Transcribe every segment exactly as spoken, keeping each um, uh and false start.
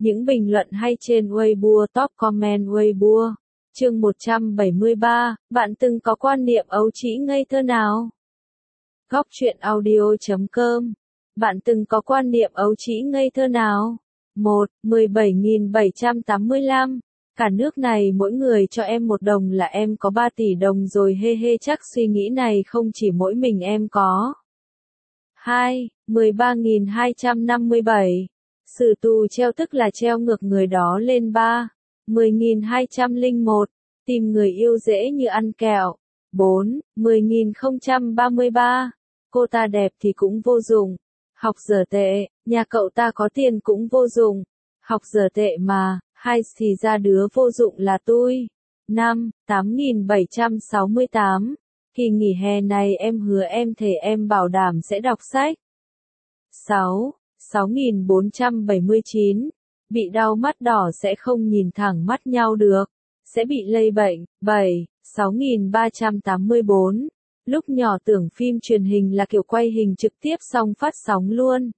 Những bình luận hay trên Weibo, top comment Weibo. Chương một trăm bảy mươi ba, bạn từng có quan niệm ấu trĩ ngây thơ nào? Góc truyện audio chấm com. Bạn từng có quan niệm ấu trĩ ngây thơ nào? một. mười bảy nghìn bảy trăm tám mươi lăm. Cả nước này mỗi người cho em một đồng là em có ba tỷ đồng rồi hê hê, chắc suy nghĩ này không chỉ mỗi mình em có. hai. mười ba nghìn hai trăm năm mươi bảy. Xử tù treo tức là treo ngược người đó lên ba. mười nghìn hai trăm lẻ một. Tìm người yêu dễ như ăn kẹo. bốn. mười nghìn không trăm ba mươi ba. Cô ta đẹp thì cũng vô dụng. Học dở tệ, nhà cậu ta có tiền cũng vô dụng. Học dở tệ mà, hai thì ra đứa vô dụng là tôi. năm. tám nghìn bảy trăm sáu mươi tám. Kỳ nghỉ hè này em hứa em thề em bảo đảm sẽ đọc sách. sáu. sáu nghìn bốn trăm bảy mươi chín. Bị đau mắt đỏ sẽ không nhìn thẳng mắt nhau được. Sẽ bị lây bệnh. bảy. sáu nghìn ba trăm tám mươi bốn. Lúc nhỏ tưởng phim truyền hình là kiểu quay hình trực tiếp xong phát sóng luôn.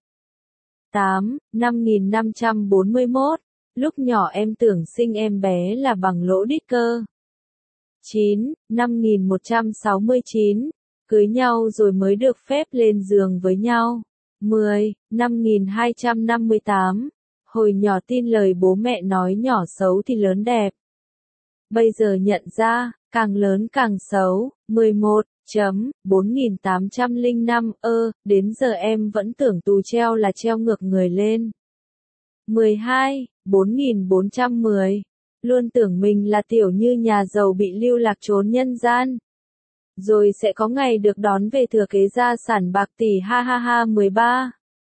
tám. năm nghìn năm trăm bốn mươi mốt. Lúc nhỏ em tưởng sinh em bé là bằng lỗ đít cơ. chín. năm nghìn một trăm sáu mươi chín. Cưới nhau rồi mới được phép lên giường với nhau. mười. năm nghìn hai trăm năm mươi tám. Hồi nhỏ tin lời bố mẹ nói nhỏ xấu thì lớn đẹp. Bây giờ nhận ra, càng lớn càng xấu. mười một. Chấm, bốn nghìn tám trăm lẻ năm, ơ, đến giờ em vẫn tưởng tù treo là treo ngược người lên. mười hai. bốn nghìn bốn trăm mười. Luôn tưởng mình là tiểu như nhà giàu bị lưu lạc trốn nhân gian. Rồi sẽ có ngày được đón về thừa kế gia sản bạc tỷ, ha ha ha. mười ba.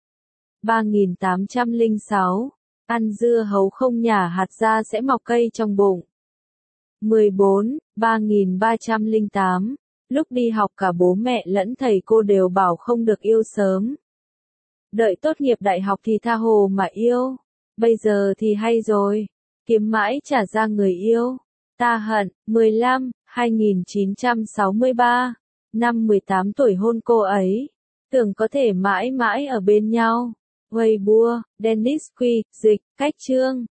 ba nghìn tám trăm lẻ sáu. Ăn dưa hấu không nhả hạt ra sẽ mọc cây trong bụng. mười bốn. ba nghìn ba trăm lẻ tám. Lúc đi học cả bố mẹ lẫn thầy cô đều bảo không được yêu sớm. Đợi tốt nghiệp đại học thì tha hồ mà yêu. Bây giờ thì hay rồi. Kiếm mãi trả ra người yêu. Ta hận. mười lăm. hai nghìn chín trăm sáu mươi ba. Năm mười tám tuổi hôn cô ấy. Tưởng có thể mãi mãi ở bên nhau. Weibo, Dennis Quy, dịch, cách chương.